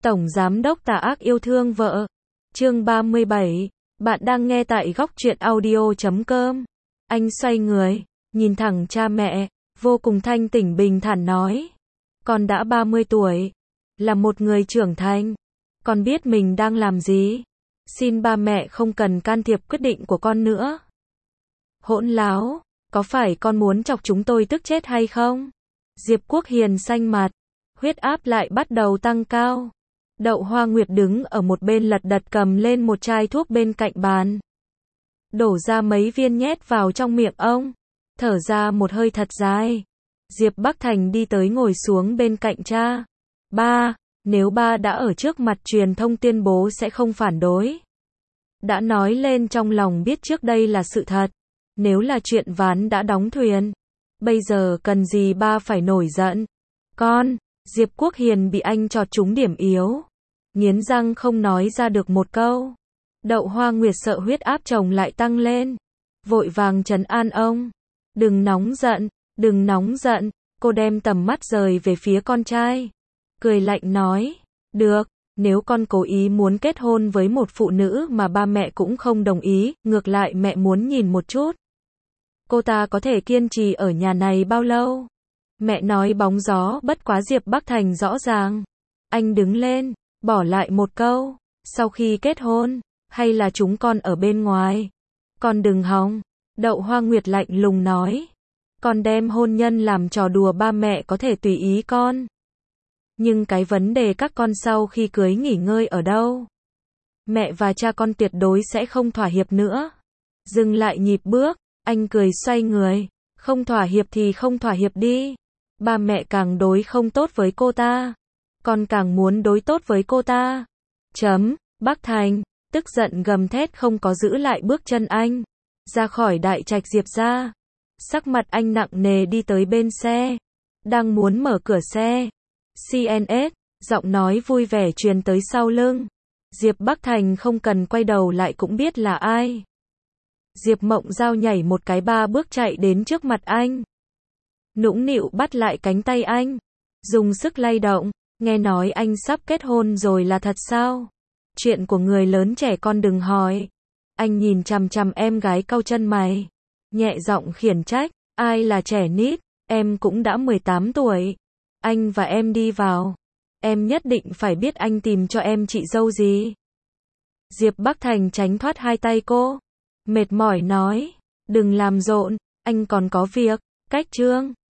Tổng Giám đốc tà ác yêu thương vợ. Chương 37. Bạn đang nghe tại góc truyện audio.com. Anh xoay người, nhìn thẳng cha mẹ, vô cùng thanh tỉnh bình thản nói. Con đã 30 tuổi, là một người trưởng thành. Con biết mình đang làm gì. Xin ba mẹ không cần can thiệp quyết định của con nữa. Hỗn láo, có phải con muốn chọc chúng tôi tức chết hay không? Diệp Quốc Hiền xanh mặt, huyết áp lại bắt đầu tăng cao. Đậu Hoa Nguyệt đứng ở một bên lật đật cầm lên một chai thuốc bên cạnh bàn. Đổ ra mấy viên nhét vào trong miệng ông. Thở ra một hơi thật dài. Diệp Bắc Thành đi tới ngồi xuống bên cạnh cha. Ba, nếu ba đã ở trước mặt truyền thông tuyên bố sẽ không phản đối. Đã nói lên trong lòng biết trước đây là sự thật. Nếu là chuyện ván đã đóng thuyền. Bây giờ cần gì ba phải nổi giận. Con, Diệp Quốc Hiền bị anh chọt trúng điểm yếu. Nghiến răng không nói ra được một câu. Đậu Hoa Nguyệt sợ huyết áp chồng lại tăng lên. Vội vàng trấn an ông. Đừng nóng giận, đừng nóng giận. Cô đem tầm mắt rời về phía con trai. Cười lạnh nói. Được, nếu con cố ý muốn kết hôn với một phụ nữ mà ba mẹ cũng không đồng ý, ngược lại mẹ muốn nhìn một chút. Cô ta có thể kiên trì ở nhà này bao lâu? Mẹ nói bóng gió, bất quá Diệp Bắc Thành rõ ràng. Anh đứng lên, bỏ lại một câu. Sau khi kết hôn, hay là chúng con ở bên ngoài? Con đừng hòng. Đậu Hoa Nguyệt lạnh lùng nói. Con đem hôn nhân làm trò đùa ba mẹ có thể tùy ý con. Nhưng cái vấn đề các con sau khi cưới nghỉ ngơi ở đâu? Mẹ và cha con tuyệt đối sẽ không thỏa hiệp nữa. Dừng lại nhịp bước, anh cười xoay người. Không thỏa hiệp thì không thỏa hiệp đi. Ba mẹ càng đối không tốt với cô ta. Con càng muốn đối tốt với cô ta. Bắc Thành, tức giận gầm thét không có giữ lại bước chân anh. Ra khỏi đại trạch Diệp ra. Sắc mặt anh nặng nề đi tới bên xe. Đang muốn mở cửa xe. CNS, giọng nói vui vẻ truyền tới sau lưng. Diệp Bắc Thành không cần quay đầu lại cũng biết là ai. Diệp Mộng Giao nhảy một cái 3 bước chạy đến trước mặt anh. Nũng nịu bắt lại cánh tay anh. Dùng sức lay động. Nghe nói anh sắp kết hôn rồi là thật sao? Chuyện của người lớn trẻ con đừng hỏi. Anh nhìn chằm chằm em gái cau chân mày. Nhẹ giọng khiển trách. Ai là trẻ nít? Em cũng đã 18 tuổi. Anh và em đi vào. Em nhất định phải biết anh tìm cho em chị dâu gì. Diệp Bắc Thành tránh thoát hai tay cô. Mệt mỏi nói. Đừng làm rộn, anh còn có việc. Cách chương.